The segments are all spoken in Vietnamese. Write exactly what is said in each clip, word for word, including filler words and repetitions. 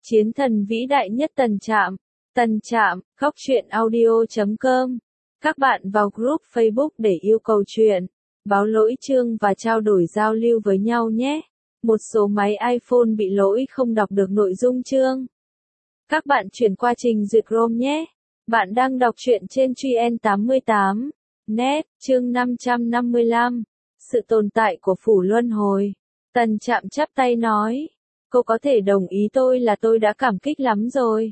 Chiến thần vĩ đại nhất Tần Trạm. Tần Trạm, góc truyện audio chấm com. Các bạn vào group Facebook để yêu cầu truyện, báo lỗi chương và trao đổi giao lưu với nhau nhé. Một số máy iPhone bị lỗi không đọc được nội dung chương. Các bạn chuyển qua trình duyệt Chrome nhé. Bạn đang đọc truyện trên Truyen tám mươi tám net, chương năm trăm năm mươi lăm. Sự tồn tại của phủ luân hồi. Tần Trạm chắp tay nói. Cô có thể đồng ý tôi là tôi đã cảm kích lắm rồi.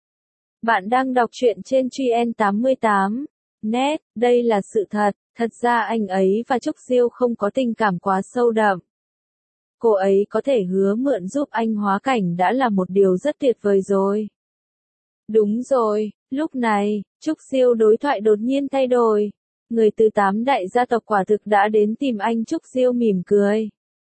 Bạn đang đọc truyện trên Truyen tám mươi tám net, đây là sự thật, thật ra anh ấy và Trúc Diêu không có tình cảm quá sâu đậm. Cô ấy có thể hứa mượn giúp anh hóa cảnh đã là một điều rất tuyệt vời rồi. Đúng rồi, lúc này, Trúc Diêu đối thoại đột nhiên thay đổi. Người từ tám đại gia tộc quả thực đã đến tìm anh. Trúc Diêu mỉm cười.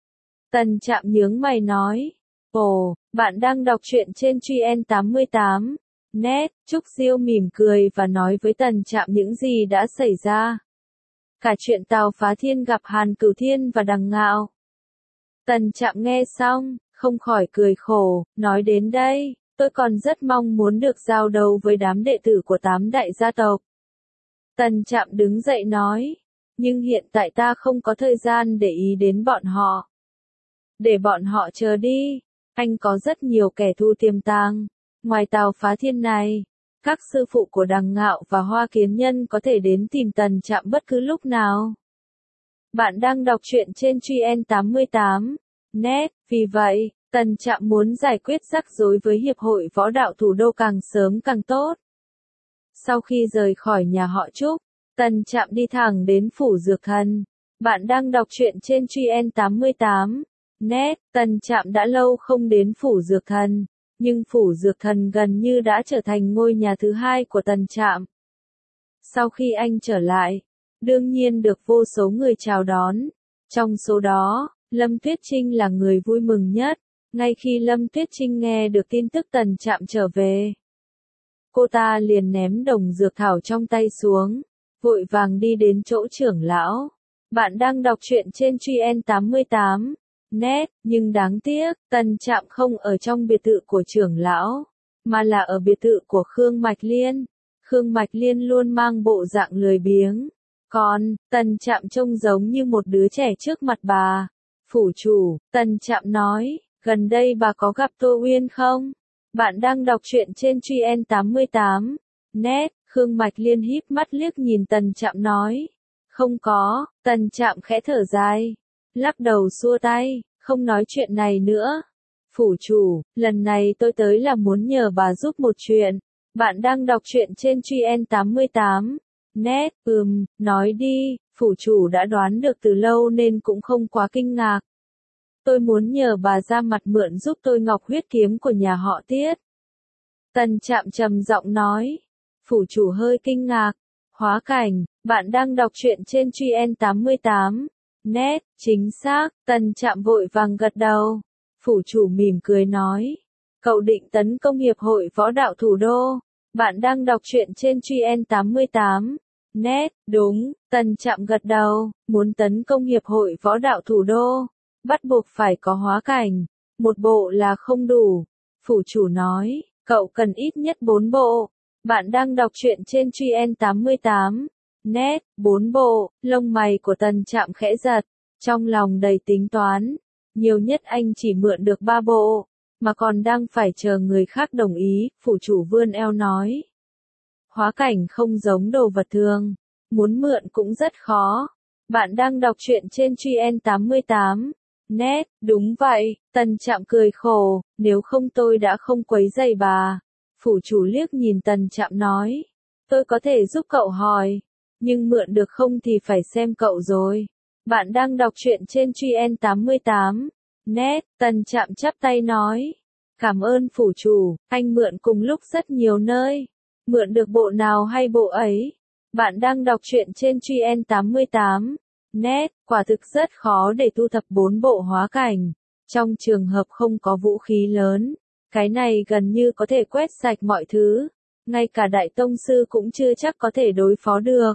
Tần Trạm nhướng mày nói. Ồ, bạn đang đọc truyện trên Truyen tám mươi tám net, Trúc Diêu mỉm cười và nói với Tần Trạm những gì đã xảy ra. Cả chuyện Tào Phá Thiên gặp Hàn Cửu Thiên và Đằng Ngạo. Tần Trạm nghe xong, không khỏi cười khổ, nói đến đây, tôi còn rất mong muốn được giao đấu với đám đệ tử của tám đại gia tộc. Tần Trạm đứng dậy nói, nhưng hiện tại ta không có thời gian để ý đến bọn họ. Để bọn họ chờ đi, anh có rất nhiều kẻ thù tiềm tàng. Ngoài Tào Phá Thiên này, các sư phụ của Đằng Ngạo và Hoa Kiến Nhân có thể đến tìm Tần Trạm bất cứ lúc nào. Bạn đang đọc truyện trên Truyen tám mươi tám net, vì vậy, Tần Trạm muốn giải quyết rắc rối với Hiệp hội Võ đạo Thủ đô càng sớm càng tốt. Sau khi rời khỏi nhà họ Trúc, Tần Trạm đi thẳng đến phủ Dược Thần. Bạn đang đọc truyện trên Truyen tám mươi tám net, Tần Trạm đã lâu không đến phủ Dược Thần, nhưng phủ Dược Thần gần như đã trở thành ngôi nhà thứ hai của Tần Trạm. Sau khi anh trở lại, đương nhiên được vô số người chào đón. Trong số đó, Lâm Tuyết Trinh là người vui mừng nhất. Ngay khi Lâm Tuyết Trinh nghe được tin tức Tần Trạm trở về, cô ta liền ném đồng dược thảo trong tay xuống, vội vàng đi đến chỗ trưởng lão. Bạn đang đọc truyện trên Truyen tám mươi tám net, nhưng đáng tiếc, Tần Trạm không ở trong biệt thự của trưởng lão, mà là ở biệt thự của Khương Mạch Liên. Khương Mạch Liên luôn mang bộ dạng lười biếng, còn Tần Trạm trông giống như một đứa trẻ trước mặt bà. Phủ chủ, Tần Trạm nói, gần đây bà có gặp Tô Uyên không? Bạn đang đọc truyện trên Truyen tám mươi tám net, Khương Mạch Liên híp mắt liếc nhìn Tần Trạm nói. Không có, Tần Trạm khẽ thở dài, lắc đầu xua tay, không nói chuyện này nữa. Phủ chủ, lần này tôi tới là muốn nhờ bà giúp một chuyện. Bạn đang đọc truyện trên Truyen tám mươi tám net, ừm, nói đi, phủ chủ đã đoán được từ lâu nên cũng không quá kinh ngạc. Tôi muốn nhờ bà ra mặt mượn giúp tôi ngọc huyết kiếm của nhà họ Tiết. Tần Trạm trầm giọng nói. Phủ chủ hơi kinh ngạc. Hóa cảnh, bạn đang đọc truyện trên Truyen tám mươi tám net, chính xác, Tần Trạm vội vàng gật đầu. Phủ chủ mỉm cười nói. Cậu định tấn công Hiệp hội Võ đạo Thủ đô. Bạn đang đọc truyện trên Truyen tám mươi tám net, đúng, Tần Trạm gật đầu, muốn tấn công Hiệp hội Võ đạo Thủ đô, bắt buộc phải có hóa cảnh, một bộ là không đủ. Phủ chủ nói, cậu cần ít nhất bốn bộ. Bạn đang đọc truyện trên Truyen tám mươi tám net, bốn bộ. Lông mày của Tần Trạm khẽ giật, trong lòng đầy tính toán, nhiều nhất anh chỉ mượn được ba bộ, mà còn đang phải chờ người khác đồng ý. Phủ chủ vươn eo nói, hóa cảnh không giống đồ vật thường, muốn mượn cũng rất khó. Bạn đang đọc truyện trên Truyen tám mươi tám net, đúng vậy, Tần Trạm cười khổ, nếu không tôi đã không quấy rầy bà. Phủ chủ liếc nhìn Tần Trạm nói, tôi có thể giúp cậu hỏi, nhưng mượn được không thì phải xem cậu rồi. Bạn đang đọc truyện trên Truyen tám mươi tám net, Tần Trạm chắp tay nói, cảm ơn phủ chủ, anh mượn cùng lúc rất nhiều nơi, mượn được bộ nào hay bộ ấy. Bạn đang đọc truyện trên Truyen tám mươi tám net, quả thực rất khó để thu thập bốn bộ hóa cảnh. Trong trường hợp không có vũ khí lớn, cái này gần như có thể quét sạch mọi thứ, ngay cả đại tông sư cũng chưa chắc có thể đối phó được.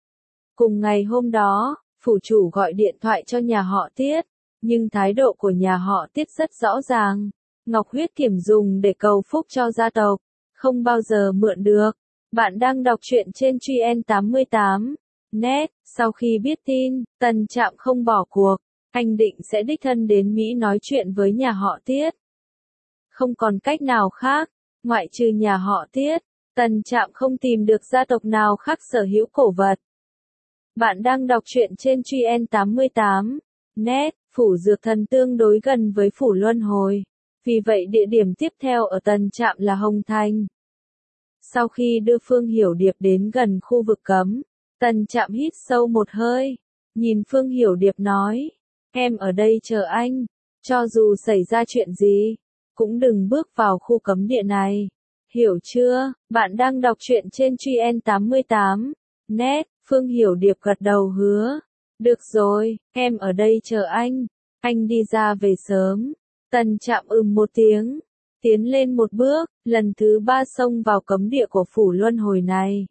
Cùng ngày hôm đó, phủ chủ gọi điện thoại cho nhà họ Tiết, nhưng thái độ của nhà họ Tiết rất rõ ràng. Ngọc huyết kiểm dùng để cầu phúc cho gia tộc, không bao giờ mượn được. Bạn đang đọc truyện trên Truy En tám mươi tám net. Sau khi biết tin, Tần Trạm không bỏ cuộc, anh định sẽ đích thân đến Mỹ nói chuyện với nhà họ Tiết. Không còn cách nào khác, ngoại trừ nhà họ Tiết, Tần Trạm không tìm được gia tộc nào khác sở hữu cổ vật. Bạn đang đọc truyện trên Truy En tám mươi tám net. Phủ Dược Thần tương đối gần với Phủ Luân Hồi, vì vậy địa điểm tiếp theo ở Tần Trạm là Hồng Thành. Sau khi đưa Phương Hiểu Điệp đến gần khu vực cấm, Tần Trạm hít sâu một hơi, nhìn Phương Hiểu Điệp nói, em ở đây chờ anh, cho dù xảy ra chuyện gì, cũng đừng bước vào khu cấm địa này, hiểu chưa? Bạn đang đọc truyện trên Truy En tám mươi tám net. Phương Hiểu Điệp gật đầu hứa, được rồi, em ở đây chờ anh, anh đi ra về sớm. Tần Trạm ừm một tiếng, tiến lên một bước, lần thứ ba xông vào cấm địa của Phủ Luân Hồi này.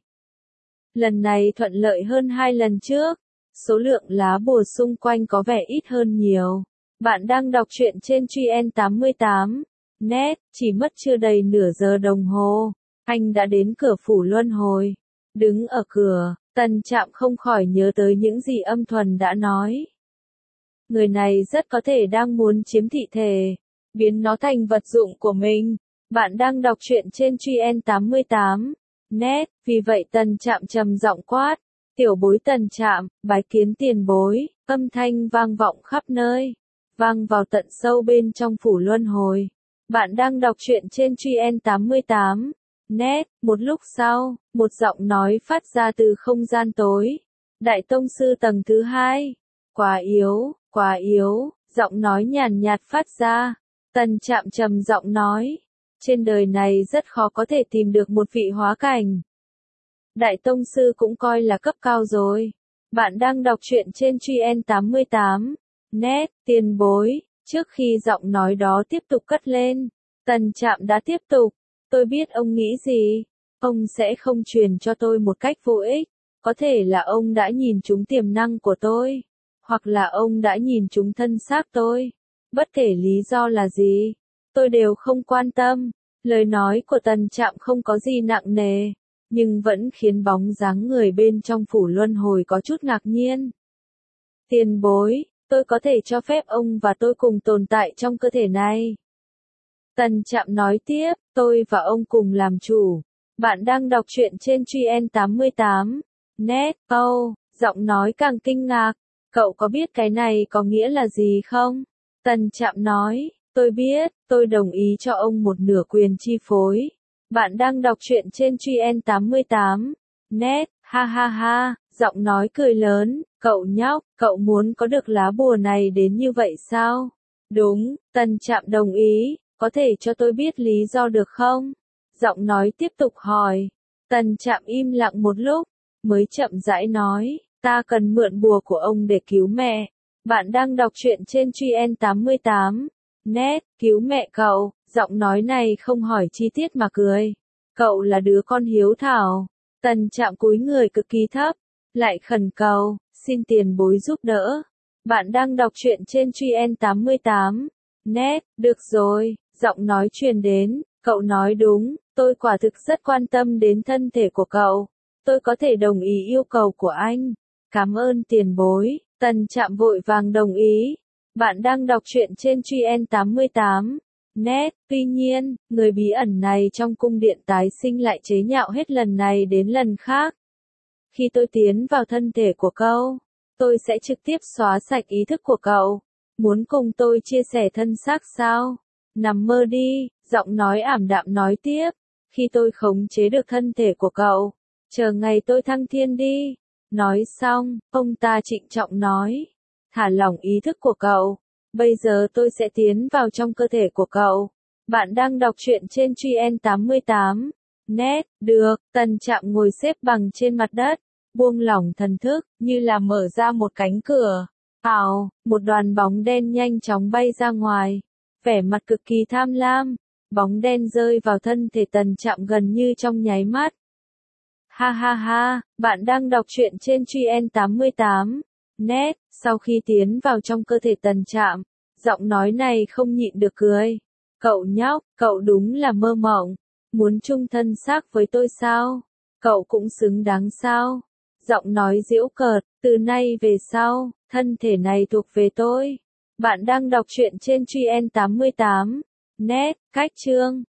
Lần này thuận lợi hơn hai lần trước, số lượng lá bùa xung quanh có vẻ ít hơn nhiều. Bạn đang đọc truyện trên Truy En tám mươi tám net. Chỉ mất chưa đầy nửa giờ đồng hồ, anh đã đến cửa Phủ Luân Hồi. Đứng ở cửa, Tần Trạm không khỏi nhớ tới những gì Âm Thuần đã nói. Người này rất có thể đang muốn chiếm thị thể, biến nó thành vật dụng của mình. Bạn đang đọc truyện trên Truy En tám mươi tám net. Vì vậy Tần Trạm trầm giọng quát, tiểu bối Tần Trạm, bái kiến tiền bối. Âm thanh vang vọng khắp nơi, vang vào tận sâu bên trong Phủ Luân Hồi. Bạn đang đọc truyện trên Truy En tám mươi tám net. Một lúc sau, một giọng nói phát ra từ không gian tối. Đại tông sư tầng thứ hai. Quá yếu, quá yếu, giọng nói nhàn nhạt phát ra. Tần Trạm trầm giọng nói, trên đời này rất khó có thể tìm được một vị hóa cảnh. Đại tông sư cũng coi là cấp cao rồi. Bạn đang đọc truyện trên Truy En tám mươi tám net. Tiền bối. Trước khi giọng nói đó tiếp tục cất lên, Tần Trạm đã tiếp tục, tôi biết ông nghĩ gì, ông sẽ không truyền cho tôi một cách vô ích, có thể là ông đã nhìn trúng tiềm năng của tôi, hoặc là ông đã nhìn trúng thân xác tôi, bất kể lý do là gì, tôi đều không quan tâm. Lời nói của Tần Trạm không có gì nặng nề, nhưng vẫn khiến bóng dáng người bên trong Phủ Luân Hồi có chút ngạc nhiên. Tiền bối, tôi có thể cho phép ông và tôi cùng tồn tại trong cơ thể này. Tần Trạm nói tiếp, tôi và ông cùng làm chủ. Bạn đang đọc truyện trên Truy En tám mươi tám net. Oh, giọng nói càng kinh ngạc. Cậu có biết cái này có nghĩa là gì không? Tần Trạm nói, tôi biết, tôi đồng ý cho ông một nửa quyền chi phối. Bạn đang đọc truyện trên Truy En tám mươi tám net. Ha ha ha, giọng nói cười lớn, cậu nhóc, cậu muốn có được lá bùa này đến như vậy sao? Đúng, Tần Trạm đồng ý, có thể cho tôi biết lý do được không? Giọng nói tiếp tục hỏi. Tần Trạm im lặng một lúc, mới chậm rãi nói, ta cần mượn bùa của ông để cứu mẹ. Bạn đang đọc truyện trên Truy En tám mươi tám net. Cứu mẹ cậu, giọng nói này không hỏi chi tiết mà cười. Cậu là đứa con hiếu thảo. Tần Trạm cúi người cực kỳ thấp, lại khẩn cầu, xin tiền bối giúp đỡ. Bạn đang đọc truyện trên Truy En tám mươi tám net. Được rồi, giọng nói truyền đến, cậu nói đúng, tôi quả thực rất quan tâm đến thân thể của cậu. Tôi có thể đồng ý yêu cầu của anh. Cảm ơn tiền bối. Tần Trạm vội vàng đồng ý. Bạn đang đọc truyện trên Truy En tám mươi tám net. Tuy nhiên, người bí ẩn này trong cung điện tái sinh lại chế nhạo hết lần này đến lần khác. Khi tôi tiến vào thân thể của cậu, tôi sẽ trực tiếp xóa sạch ý thức của cậu. Muốn cùng tôi chia sẻ thân xác sao? Nằm mơ đi, giọng nói ảm đạm nói tiếp. Khi tôi khống chế được thân thể của cậu, chờ ngày tôi thăng thiên đi. Nói xong, ông ta trịnh trọng nói, thả lỏng ý thức của cậu. Bây giờ tôi sẽ tiến vào trong cơ thể của cậu. Bạn đang đọc truyện trên Truy En tám mươi tám net. Được, Tần Trạm ngồi xếp bằng trên mặt đất, buông lỏng thần thức, như là mở ra một cánh cửa. Ào, một đoàn bóng đen nhanh chóng bay ra ngoài. Vẻ mặt cực kỳ tham lam, bóng đen rơi vào thân thể Tần Trạm gần như trong nháy mắt. Ha ha ha, bạn đang đọc truyện trên Truy En tám mươi tám net. Sau khi tiến vào trong cơ thể Tần Trạm, giọng nói này không nhịn được cười. Cậu nhóc, cậu đúng là mơ mộng. Muốn chung thân xác với tôi sao? Cậu cũng xứng đáng sao? Giọng nói giễu cợt, từ nay về sau, thân thể này thuộc về tôi. Bạn đang đọc truyện trên Truyen tám mươi tám. Net, cách chương.